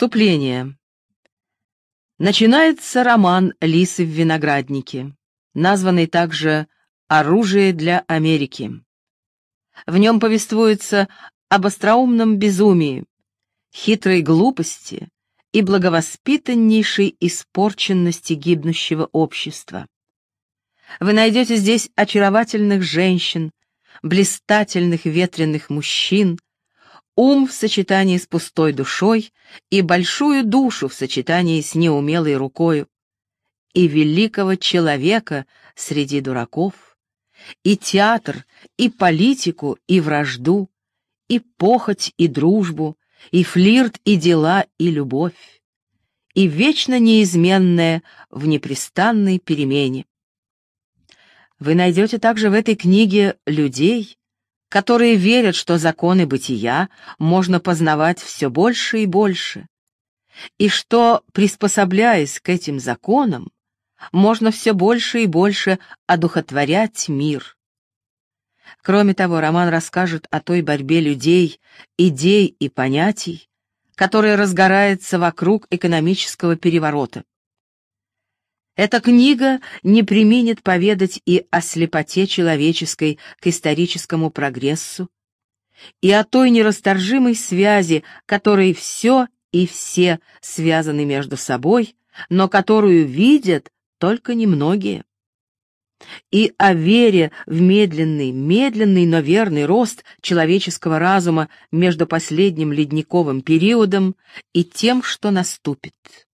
Вступление. Начинается роман «Лисы в винограднике», названный также «Оружие для Америки». В нем повествуется об остроумном безумии, хитрой глупости и благовоспитаннейшей испорченности гибнущего общества. Вы найдете здесь очаровательных женщин, блистательных ветреных мужчин, ум в сочетании с пустой душой и большую душу в сочетании с неумелой рукою, и великого человека среди дураков, и театр, и политику, и вражду, и похоть, и дружбу, и флирт, и дела, и любовь, и вечно неизменное в непрестанной перемене. Вы найдете также в этой книге людей, которые верят, что законы бытия можно познавать все больше и больше, и что, приспособляясь к этим законам, можно все больше и больше одухотворять мир. Кроме того, роман расскажет о той борьбе людей, идей и понятий, которая разгорается вокруг экономического переворота. Эта книга не преминет поведать и о слепоте человеческой к историческому прогрессу, и о той нерасторжимой связи, которой все и все связаны между собой, но которую видят только немногие, и о вере в медленный, но верный рост человеческого разума между последним ледниковым периодом и тем, что наступит.